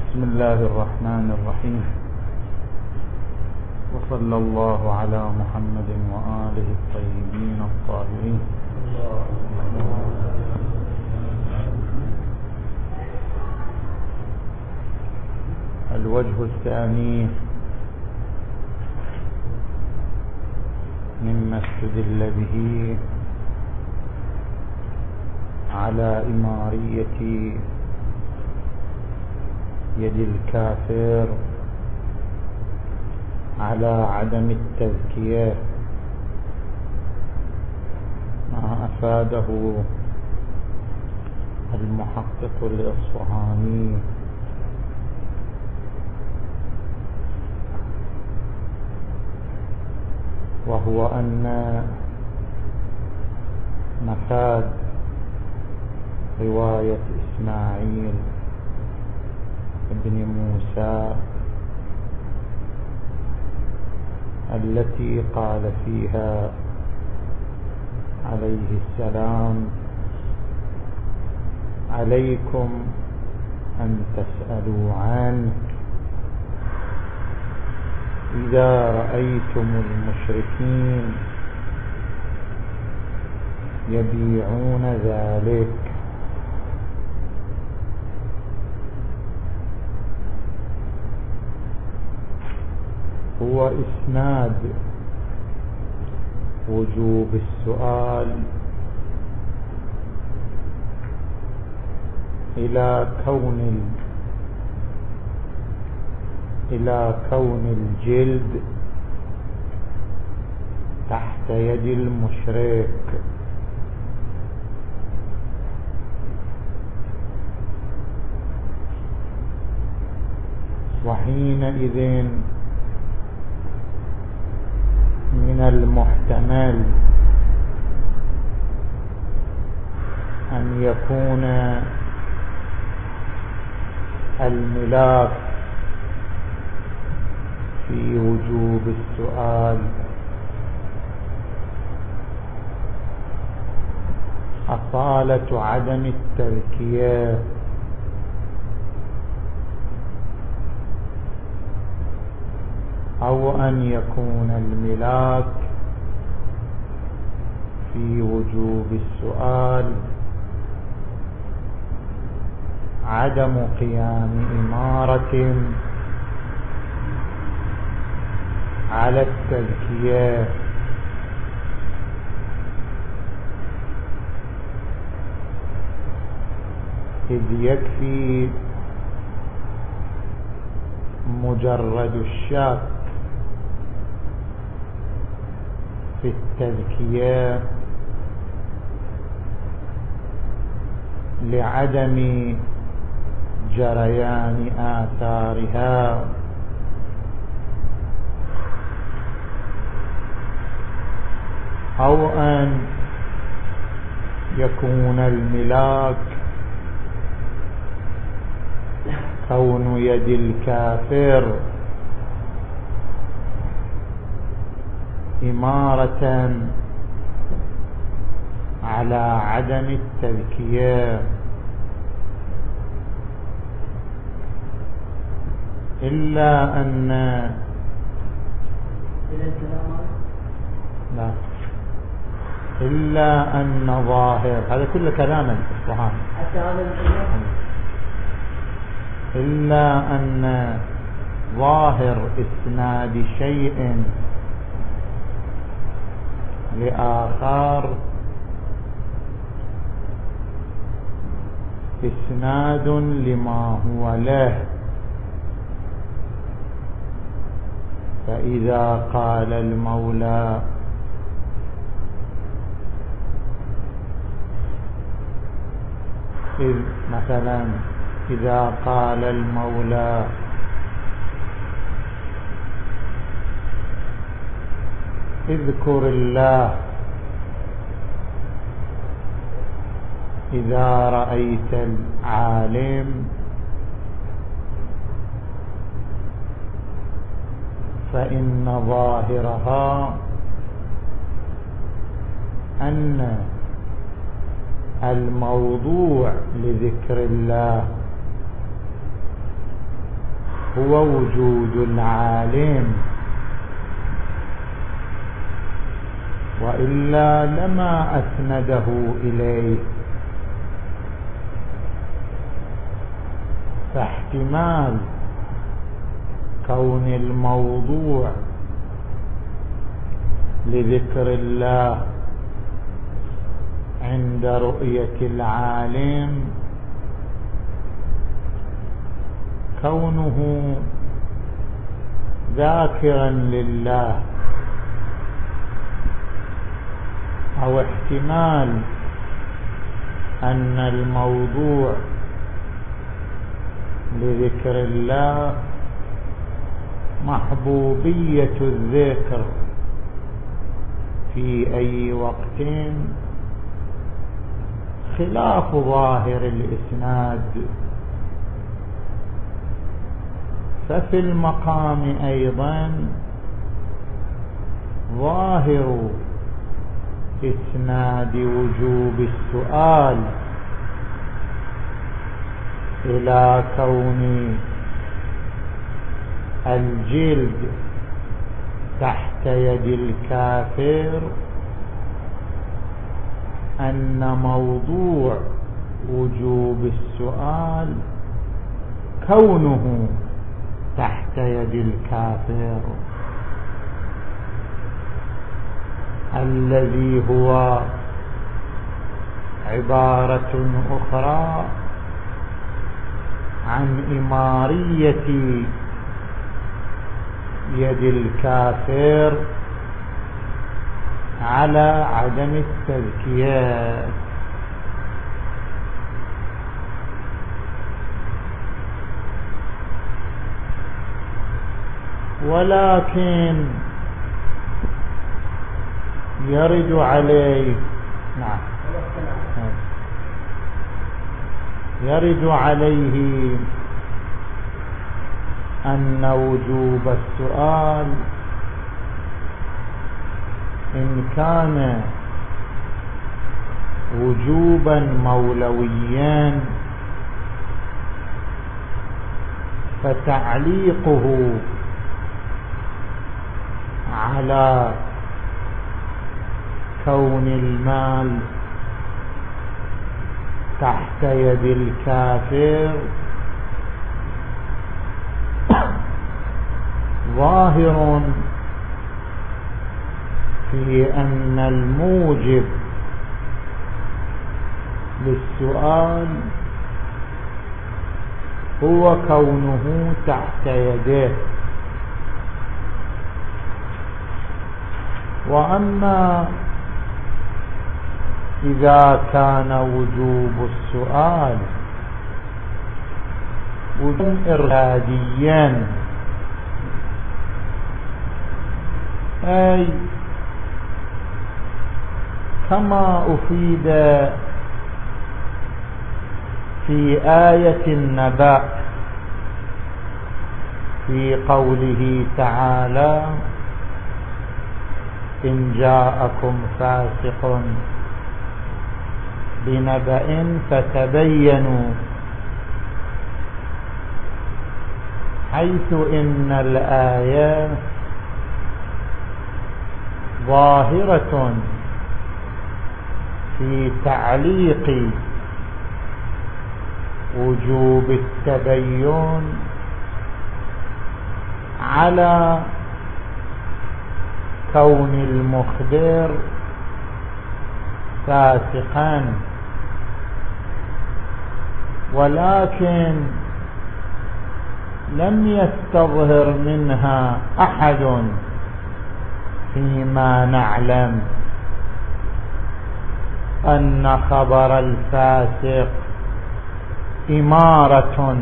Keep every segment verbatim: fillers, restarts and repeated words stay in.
بسم الله الرحمن الرحيم، وصلى الله على محمد وآله الطيبين الطاهرين. الوجه الثاني مما استدل به على إمارية يد الكافر على عدم التزكية ما أفاده المحقق الإصفهاني وهو أن مفاد رواية إسماعيل ابن موسى التي قال فيها عليه السلام: عليكم أن تسألوا عنه إذا رأيتم المشركين يبيعون ذلك. هو إسناد وجوب السؤال إلى كون إلى كون الجلد تحت يد المشرك، وحينئذ من المحتمل أن يكون الملاك في وجوب السؤال أصالة عدم التذكية، أو أن يكون الملاك في وجوب السؤال عدم قيام إمارة على التزكية، إذ يكفي مجرد الشك في التزكية لعدم جريان آثارها، أو أن يكون الملاك كون يد الكافر إمارة على عدم التذكية، إلا أن لا إلا أن ظاهر هذا كل كلام الإصفهاني إلا أن ظاهر إسناد شيء لآخر إسناد لما هو له، فإذا قال المولى إذ مثلا إذا قال المولى اذكر الله إذا رأيت العالم، فإن ظاهرها أن الموضوع لذكر الله هو وجود العالم، وإلا لما أسنده إليه. فاحتمال كون الموضوع لذكر الله عند رؤية العالم كونه ذاكرا لله، أو احتمال أن الموضوع لذكر الله محبوبية الذكر في أي وقت خلاف ظاهر الإسناد. ففي المقام أيضا ظاهر إسناد وجوب السؤال إلى كون الجلد تحت يد الكافر أن موضوع وجوب السؤال كونه تحت يد الكافر، الذي هو عبارة أخرى عن إمارية يد الكافر على عدم التزكية. ولكن يرد عليه نعم يرد عليه أن وجوب السؤال إن كان وجوبا مولويا فتعليقه على كون المال تحت يد الكافر ظاهر في أن الموجب للسؤال هو كونه تحت يده. وأما إذا كان وجوب السؤال وجوبا إراديا، أي كما أفيد في آية النبأ في قوله تعالى: إن جاءكم فاسق بنبأ فتبينوا، حيث إن الآية ظاهرة في تعليق وجوب التبين على كون المخبر فاسقا، ولكن لم يستظهر منها أحد فيما نعلم أن خبر الفاسق إمارة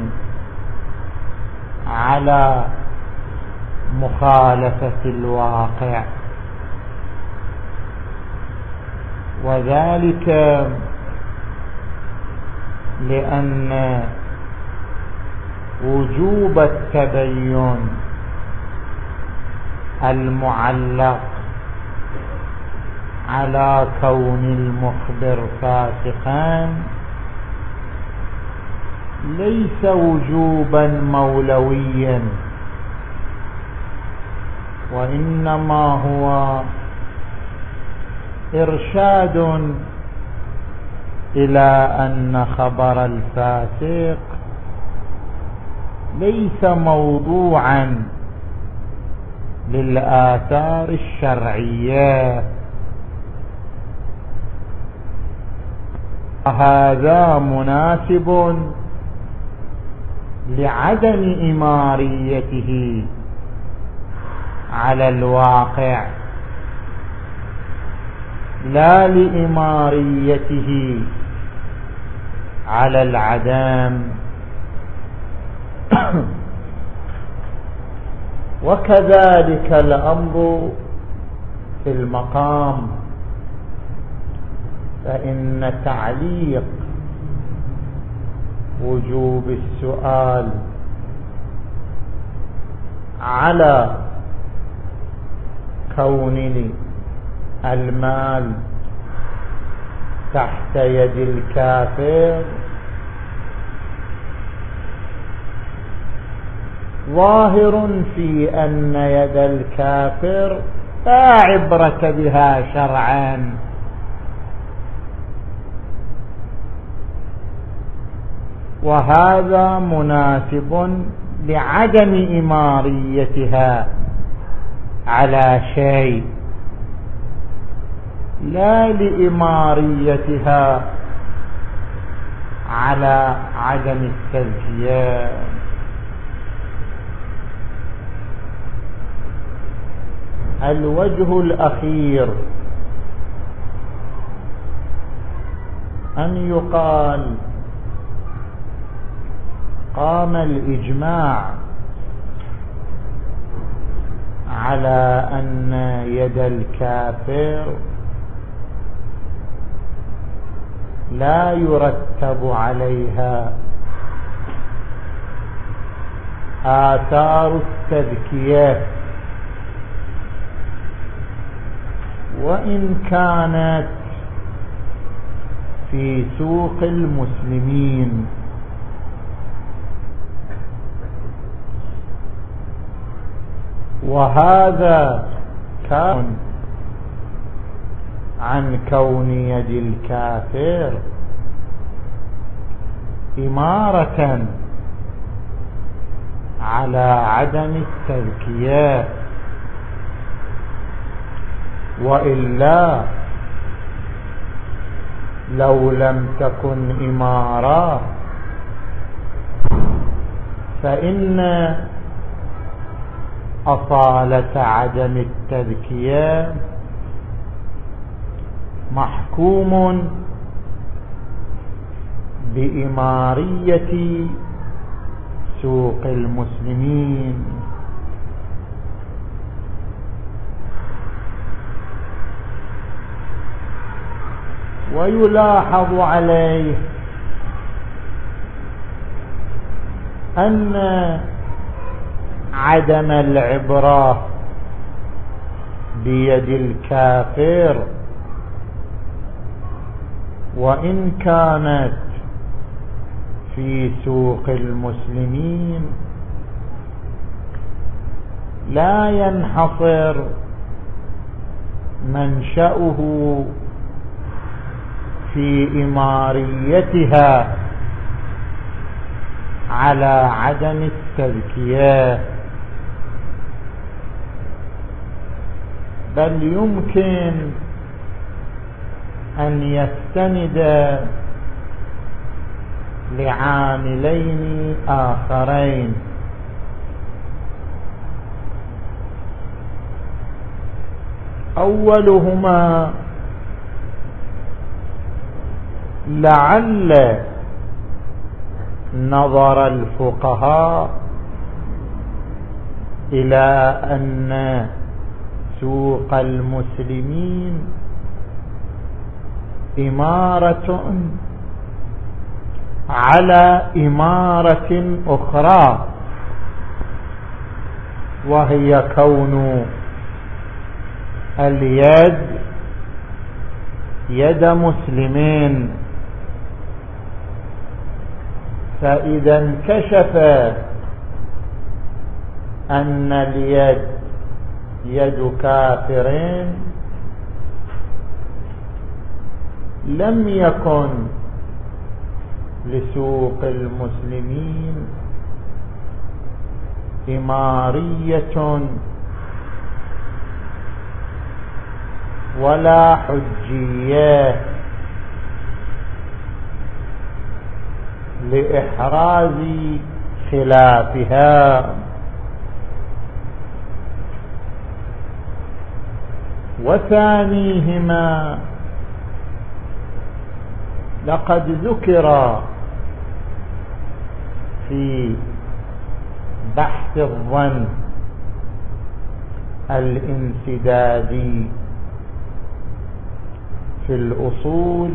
على مخالفة الواقع، وذلك لأن وجوب التبين المعلق على كون المخبر فاسقا ليس وجوبا مولويا، وإنما هو إرشاد إلى أن خبر الفاسق ليس موضوعا للآثار الشرعية. وهذا مناسب لعدم إماريته على الواقع، لا لإماريته على العدم. وكذلك الأمر في المقام، فإن تعليق وجوب السؤال على كون المال تحت يد الكافر ظاهر في أن يد الكافر لا عبرة بها شرعا، وهذا مناسب لعدم إماريتها على شيء، لا لإماريتها على عدم التزكية. الوجه الأخير أن يقال قام الإجماع على أن يد الكافر لا يرتب عليها آثار التذكية، وإن كانت في سوق المسلمين. وهذا كان عن كون يد الكافر إمارة على عدم التذكية، وإلا لو لم تكن إمارة فإن أصالة عدم التذكية محكوم بإمارية سوق المسلمين. ويلاحظ عليه أن عدم العبرة بيد الكافر وإن كانت في سوق المسلمين لا ينحصر منشأه في إماريتها على عدم التذكية، بل يمكن أن يستند لعاملين آخرين. أولهما لعل نظر الفقهاء إلى أن سوق المسلمين إمارة على إمارة أخرى، وهي كون اليد يد مسلمين، فإذا انكشف أن اليد يد كافرين لم يكن لسوق المسلمين إمارية ولا حجية لإحراز خلافها، وثانيهما لقد ذكر في بحث الظن الانسدادي في الأصول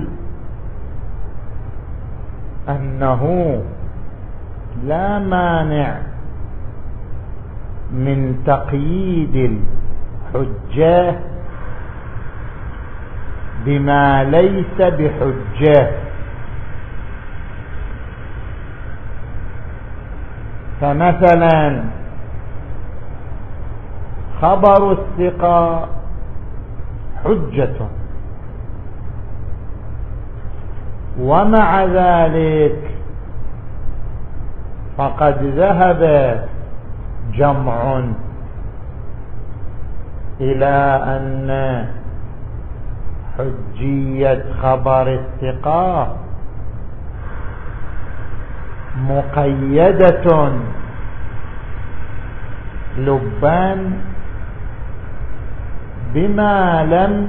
أنه لا مانع من تقييد الحجة بما ليس بحجة، فمثلا خبر الثقة حجة، ومع ذلك فقد ذهب جمع إلى أن حجية خبر الثقة مقيدة لبا بما لم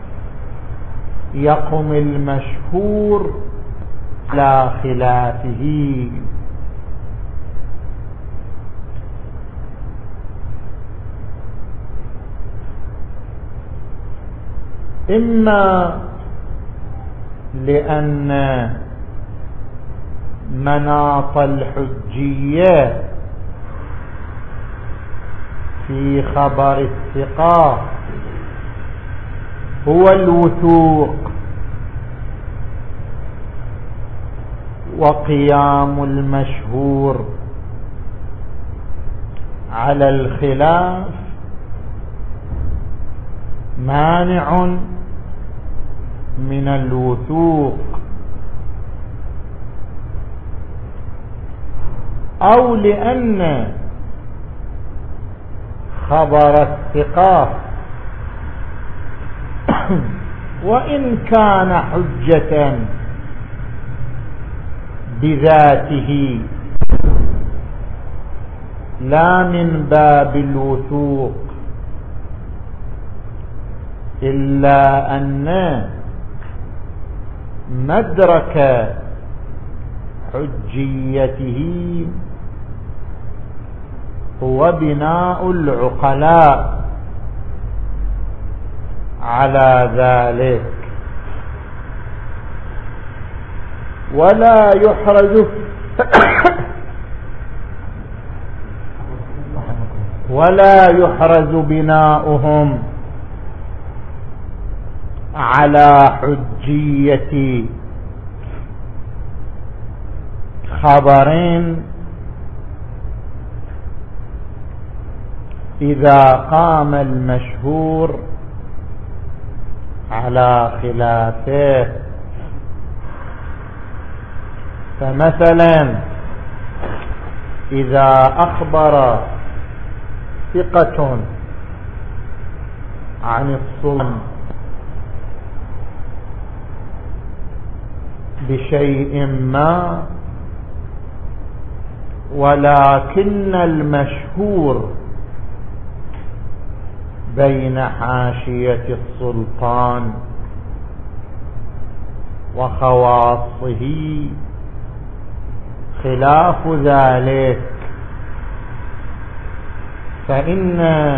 يقم المشهور على خلافه. إما لأن مناط الحجية في خبر الثقة هو الوثوق وقيام المشهور على الخلاف مانع من الوثوق، أو لأن خبر الثقة وإن كان حجة بذاته لا من باب الوثوق، إلا أن مدرك حجيته هو بناء العقلاء على ذلك، ولا يحرز ولا يحرز بناؤهم على حجية خبرين إذا قام المشهور على خلافه. فمثلا إذا أخبر ثقة عن السلطان بشيء ما، ولكن المشهور بين حاشية السلطان وخواصه خلاف ذلك، فإن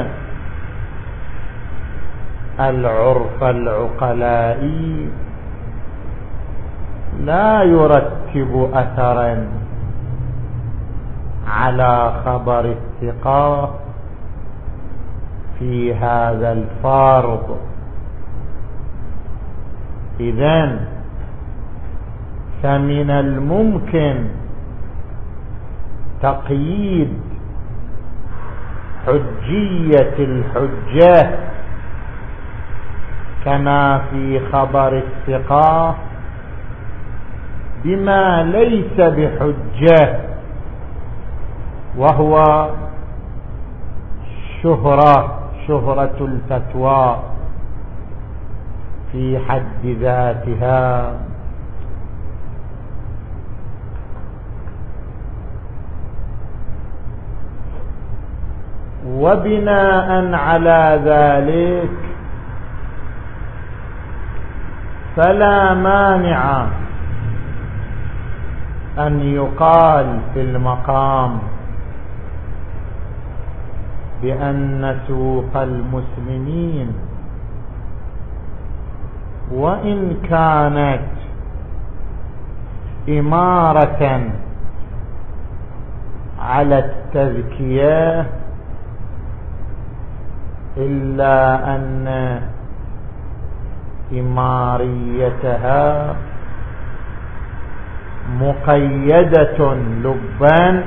العرف العقلائي لا يرتب أثرا على خبر الثقة في هذا الفرض. إذن فمن الممكن تقييد حجية الحجة كما في خبر الثقة بما ليس بحجة، وهو شهرة شهرة الفتوى في حد ذاتها. وبناء على ذلك فلا مانع أن يقال في المقام بأن سوق المسلمين وإن كانت إمارة على التذكية إلا أن إماريتها مقيدة لبا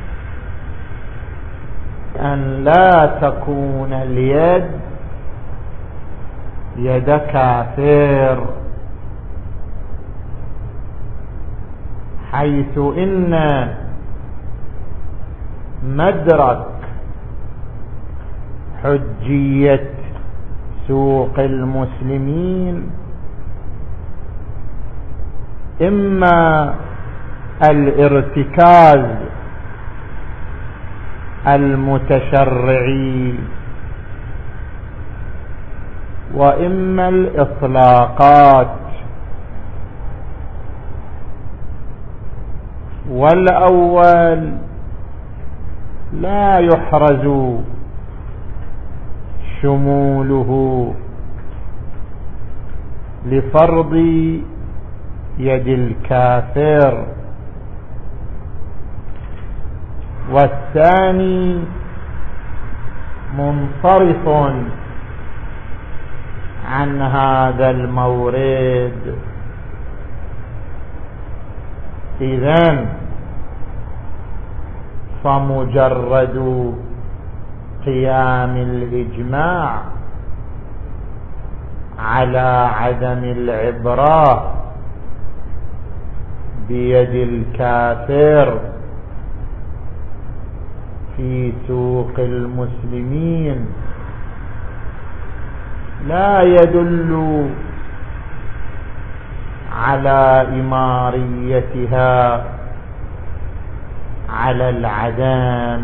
أن لا تكون اليد يد كافر، حيث إن مدرك حجية سوق المسلمين إما الارتكاز المتشرعي وإما الإطلاقات، والأول لا يحرز شموله لفرض يد الكافر، والثاني منصرف عن هذا المورد. إذن فمجرد قيام الإجماع على عدم العبرة بيد الكافر في سوق المسلمين لا يدل على إماريتها على العدم.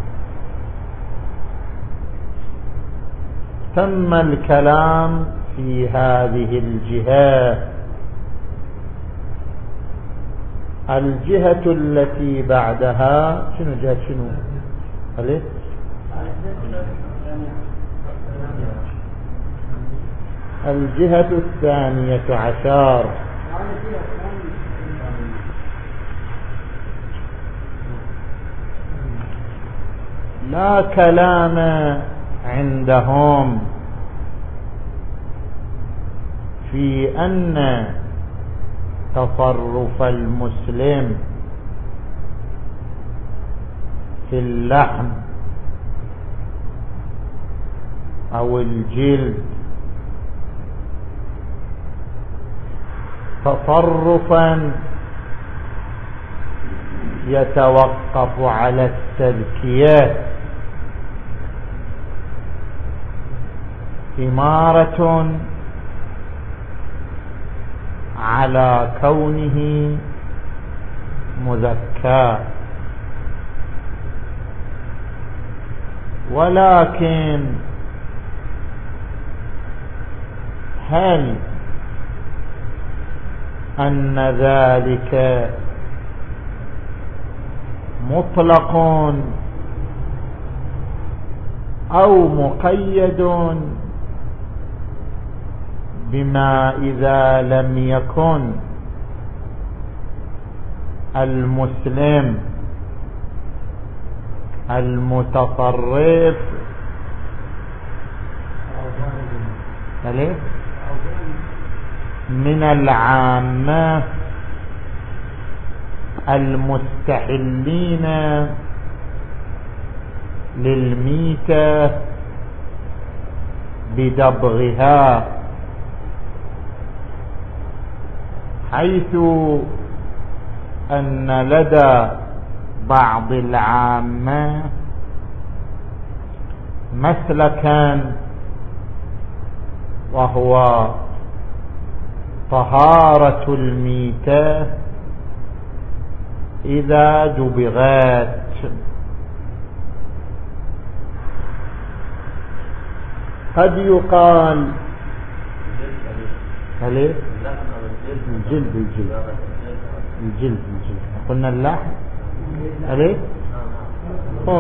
تم الكلام في هذه الجهة. الجهة التي بعدها شنو جهة شنو عليه؟ الجهة الثانية عشر لا كلام عندهم في أن تصرف المسلم في اللحم أو الجلد تصرفا يتوقف على التذكية، إمارة على كونه مزكى، ولكن هل أن ذلك مطلق أو مقيد بما إذا لم يكن المسلم المتصرف من العامة المستحلين للميتة بدبغها، حيث أن لدى بعض العامة مسلكا وهو طهارة الميتة إذا دبغت. قد يقال الجلد الجلد الجلد الجلد قلنا اللحم عليه. طب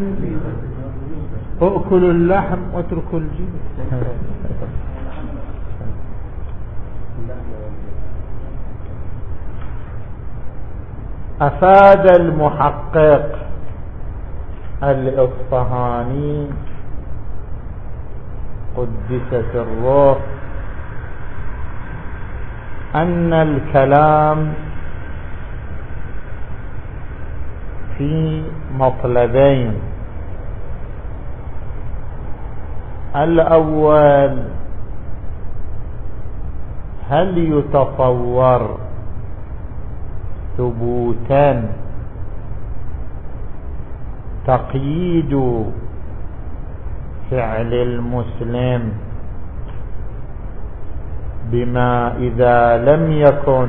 أكلوا اللحم واتركوا الجلد. أفاد المحقق الإصفهاني قدست الروح أن الكلام في مطلبين: الأول، هل يتصور ثبوتا تقييد فعل المسلم بما إذا لم يكن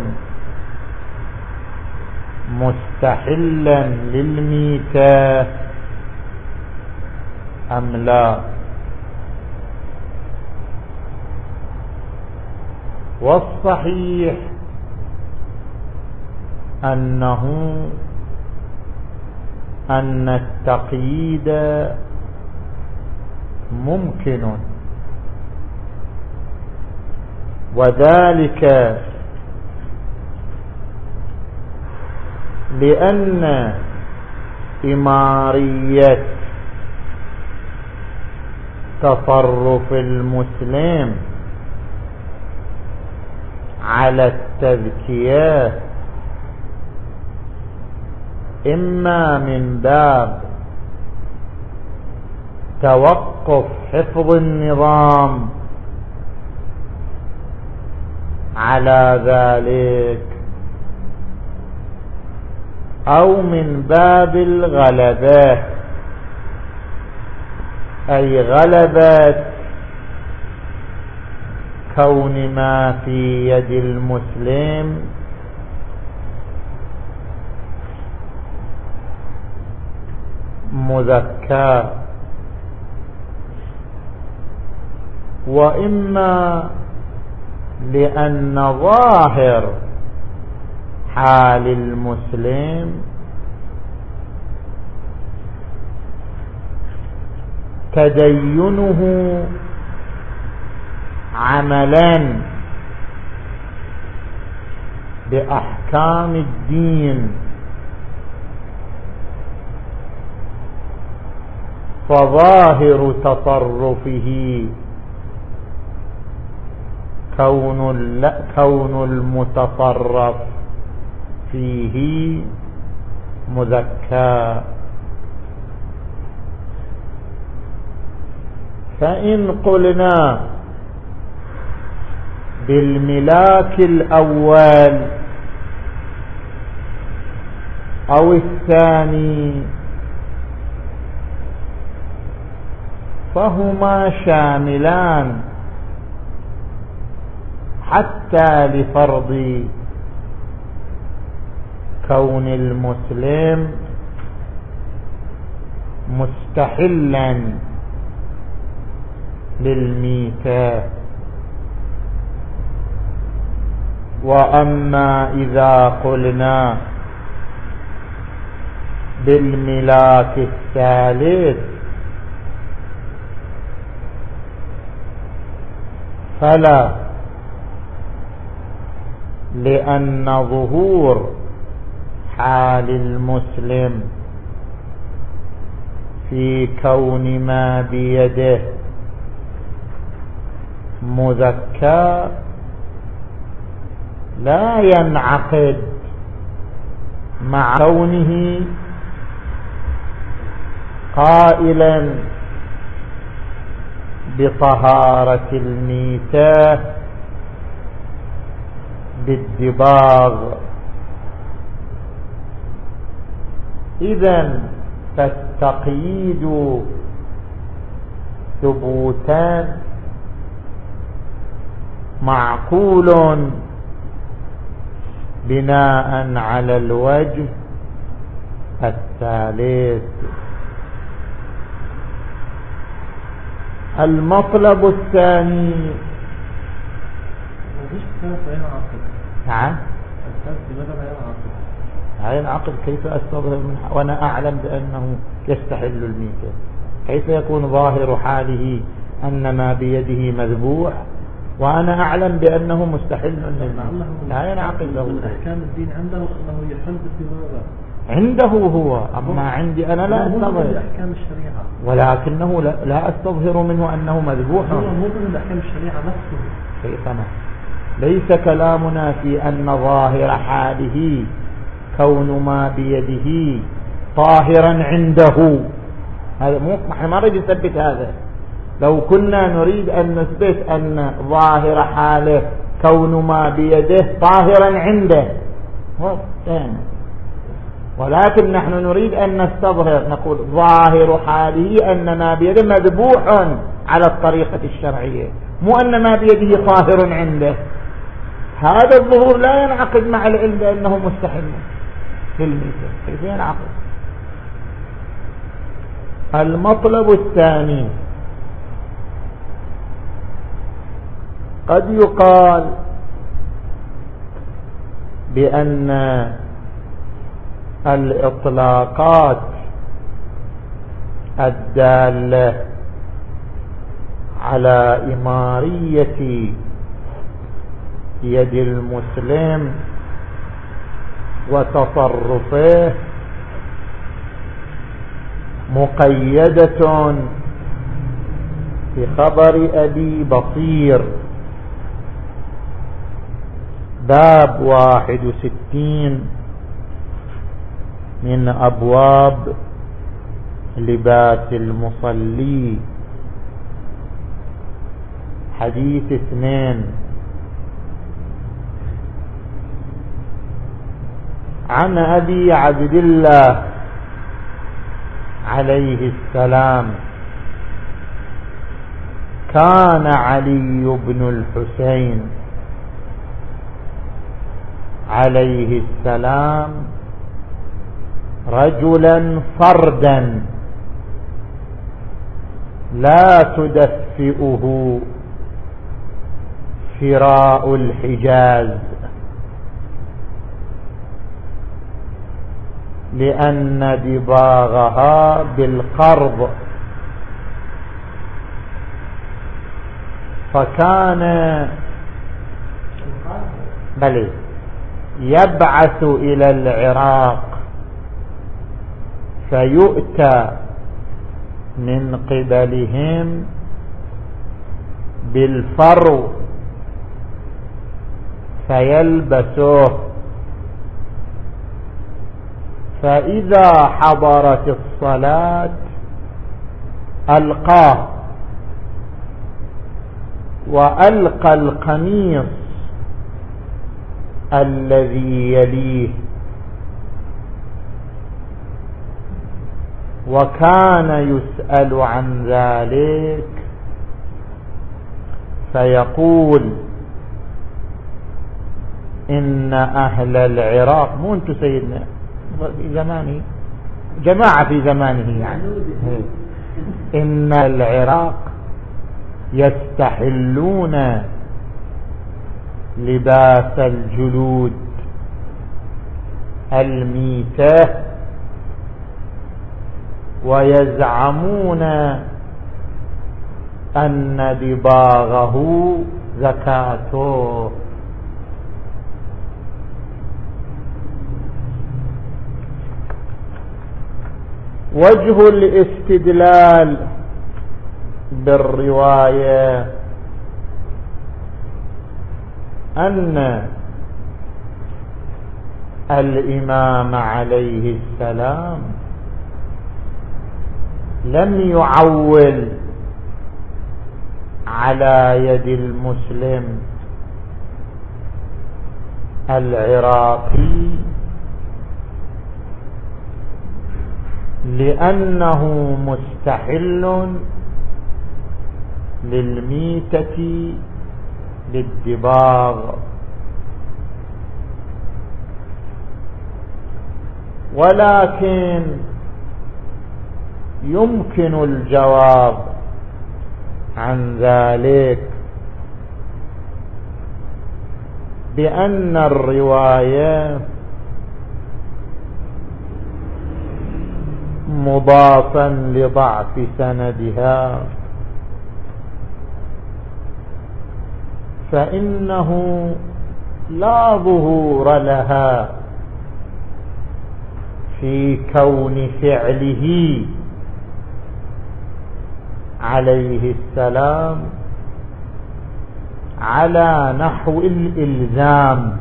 مستحلا للميتة أم لا؟ والصحيح أنه أن التقييد ممكن، وذلك لأن إمارية تصرف المسلم على التذكية إما من باب توقف حفظ النظام على ذلك، أو من باب الغلبة، أي غلبة كون ما في يد المسلم مذكى، وإما لأن ظاهر حال المسلم تدينه عملا بأحكام الدين، فظاهر تصرفه كون كون المتصرف فيه مذكى. فإن قلنا بالملاك الأول أو الثاني فهما شاملان حتى لفرض كون المسلم مستحلا للميتة. وأما إذا قلنا بالملاك الثالث فلا، لأن ظهور حال المسلم في كون ما بيده مذكى لا ينعقد مع كونه قائلا بطهارة الميتة بالدباغ. إذن فالتقييد ثبوتان معقول بناء على الوجه الثالث. المطلب الثاني نعم عين عقل. كيف أستظهر من وأنا أعلم بأنه يستحل الميتة؟ كيف يكون ظاهر حاله أن ما بيده مذبوح وأنا أعلم بأنه مستحل للميتة؟ لا ينعقل له. أحكام الدين عنده أنه يحل بالدماغ عنده هو، أما عندي أنا لا أستظهر أحكام الشريعة، ولكنه لا, لا أستظهر منه أنه مذبوح. هو مو من أحكام الشريعة نفسه. كيفنا؟ ليس كلامنا في أن ظاهر حاله كون ما بيده طاهرا عنده. هذا مو احنا ما نريد نثبت هذا. لو كنا نريد أن نثبت أن ظاهر حاله كون ما بيده طاهرا عنده ولكن نحن نريد أن نستظهر نقول ظاهر حاله أن ما بيده مذبوح على الطريقة الشرعية، مو أن ما بيده طاهر عنده. هذا الظهور لا ينعقد مع العلم بأنه مستحل في الميتة. كيف ينعقد؟ المطلب الثاني قد يقال بأن الإطلاقات الدالة على إمارية يد المسلم وتصرفه مقيدة بخبر أبي بصير باب واحد وستين من أبواب لباس المصلي، حديث اثنين عن أبي عبد الله عليه السلام كان علي بن الحسين عليه السلام رجلا فردا لا تدفئه فراء الحجاز، لأن دباغها بالقرض، فكان بل يبعث إلى العراق فيؤتى من قبلهم بالفرو فيلبسوه، فإذا حضرت الصلاة ألقاه وألقى القميص الذي يليه، وكان يسأل عن ذلك فيقول إن أهل العراق، مو أنتم سيدنا في زمانه، جماعة في زمانه يعني، إن العراق يستحلون لباس الجلود الميتة ويزعمون أن دباغه زكاته. وجه الاستدلال بالرواية أن الإمام عليه السلام لم يعول على يد المسلم العراقي لأنه مستحل للميتة للدباغ، ولكن يمكن الجواب عن ذلك بأن الرواية مضافا لضعف سندها، فإنه لا ظهور لها في كون فعله عليه السلام على نحو الإلزام،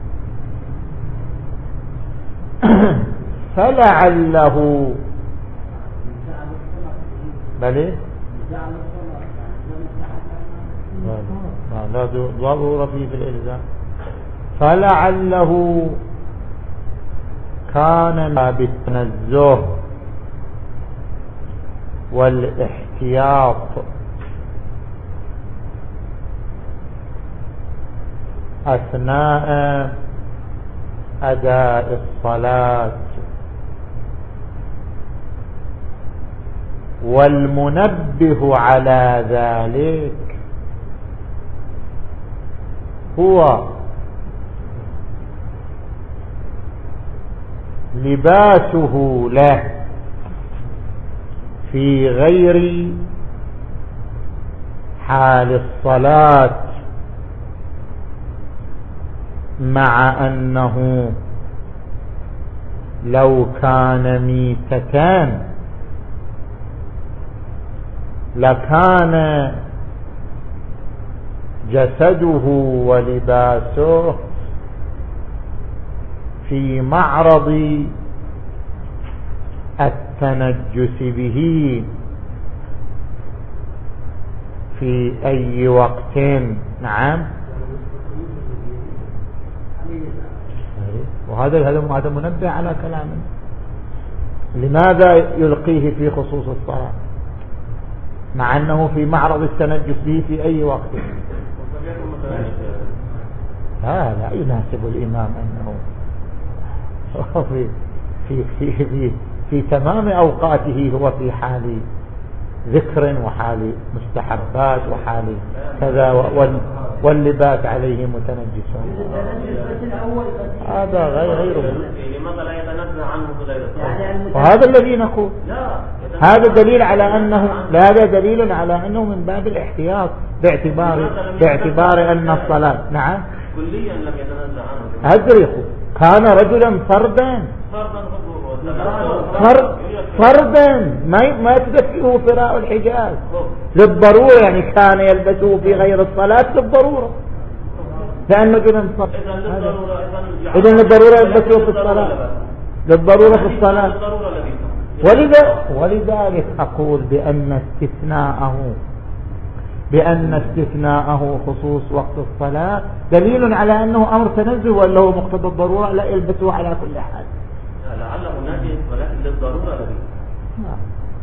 فلعله بلى لا ظهور فيه في الإلزام، فلعله كان بالتنزه والاحتياط أثناء أداء الصلاة، والمنبه على ذلك هو لباسه له في غير حال الصلاة، مع أنه لو كان ميتتان لكان جسده ولباسه في معرض التنجس به في أي وقت. نعم، وهذا هذا منبه على كلامه. لماذا يلقيه في خصوص الصلاة مع أنه في معرض التنجس به في أي وقت؟ لا لا يناسب الإمام أنه في في في في, في تمام أوقاته هو في حال ذكر وحال مستحبات وحال كذا، واللباس عليه متنجس. هذا غير غيره. لماذا لا يتنزه عنه غير الصلاة؟ وهذا الذي نقول هذا دليل على أنه هذا دليل على أنه من باب الاحتياط باعتبار باعتبار أن الصلاة. نعم، كليا لم يتنزه عنه. أدرك كان رجلا فردا فرد فردا ما ما تدفئه فراء الحجاز للضرورة، يعني كان يلبسه في غير الصلاة للضرورة، لأن رجلا فرد. إذن للضرورة يلبسه في الصلاة، للضرورة في الصلاة. ولذا ولذلك أقول بأن استثناءه بأن استثناءه خصوص وقت الصلاة دليل على أنه أمر تنزه، ولا هو مقتضى الضرورة لا يلبسه على كل حال. لعله ناجس ولكن للضرورة لديه. نعم.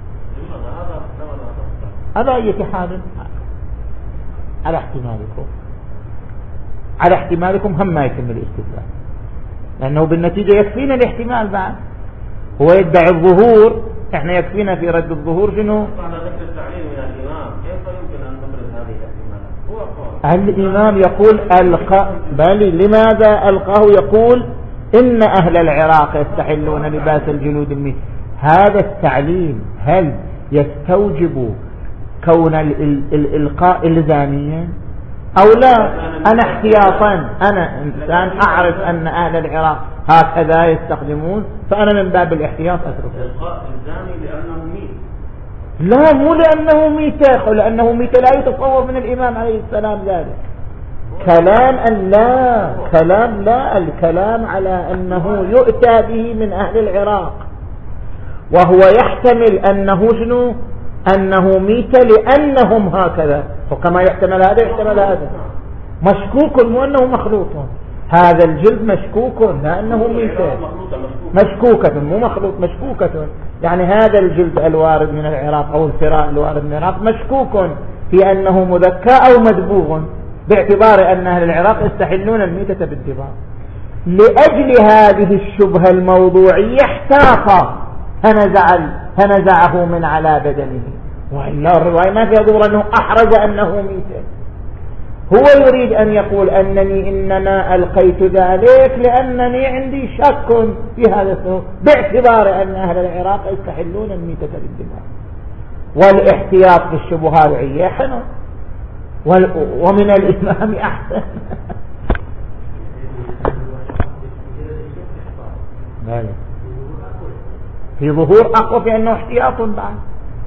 هذا هذا أي حال على احتمالكم على احتمالكم هم ما يتم الاستثناء، لأنه بالنتيجة يكفينا الاحتمال بعد. هو يدعي الظهور، احنا يكفينا في رد الظهور شنو؟ بعد ذكر التعليم من الإمام كيف يمكن أن نبرز هذه الاحتمالات؟ هو الإمام يقول ألقى، بل لماذا ألقاه؟ يقول إن أهل العراق يستحلون لباس الجلود الميت. هذا التعليم هل يستوجب كون الإلقاء إلزاميا أو لا؟ أنا احتياطا، أنا إنسان أعرف أن أهل العراق هكذا يستخدمون، فأنا من باب الاحتياط أتركه. الإلقاء إلزامي لأنه ميت؟ لا، مو لأنه ميت، لأنه ميت لا يتصور من الإمام عليه السلام ذلك. كلام أن لا كلام لا الكلام على أنه يؤتى به من أهل العراق، وهو يحتمل أنه شنو؟ أنه ميت لأنهم هكذا، وكما يحتمل هذا يحتمل هذا. مشكوك مو أنه مخلوط، هذا الجلد مشكوك لأنه ميت، مشكوكة مو مخلوط، مشكوكة. يعني هذا الجلد الوارد من العراق أو الفراء الوارد من العراق مشكوك في أنه مذكى أو مدبوغ، باعتبار أن أهل العراق يستحلون الميتة بالدباغ. لأجل هذه الشبهة الموضوعية احتاط فنزع فنزعه من على بدنه، وإلا الرواية ما فيها ضرورة أنه أحرز أنه ميت. هو يريد أن يقول أنني إنما ألقيت ذلك لأنني عندي شك في هذا السبب، باعتبار أن أهل العراق يستحلون الميتة بالدماء. والاحتياط في الشبهات عياحنا ومن الإمام أحسن. في ظهور أقوى في أنه احتياط بعد.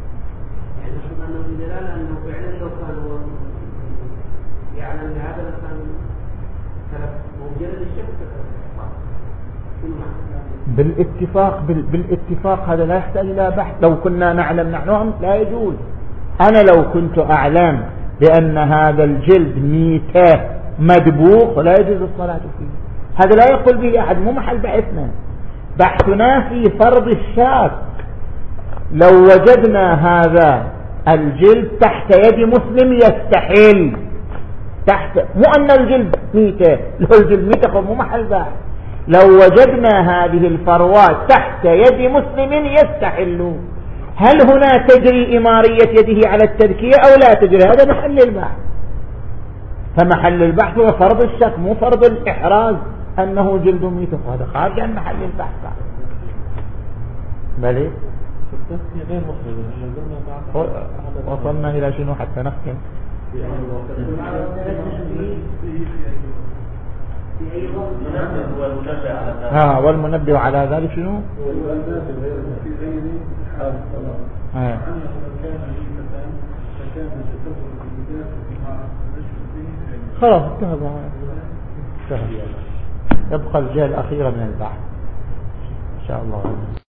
بالاتفاق بالاتفاق هذا لا يحتاج إلى بحث. لو كنا نعلم نحن لا يجوز. أنا لو كنت أعلم بأن هذا الجلد ميتة مدبوغ لا يجوز الصلاة فيه، هذا لا يقول به أحد، مو محل بحثنا. بحثنا في فرض الشاك. لو وجدنا هذا الجلد تحت يد مسلم يستحل، تحت مو أن الجلد ميتة، لو الجلد ميتة مو محل بحث. لو وجدنا هذه الفروات تحت يد مسلم يستحل، هل هنا تجري إمارية يده على التذكية أو لا تجري؟ هذا محل البحث. فمحل البحث هو فرض الشك مو فرض الإحراز أنه جلد ميتة، هذا خارج عن محل البحث. بلي التذكية غير مخرجة. وصلنا إلى شنو حتى نختم؟ ها والمنبه على ذلك شنو؟ آه. خلاص انتهى. يبقى الجهة الأخيرة من البحث إن شاء الله.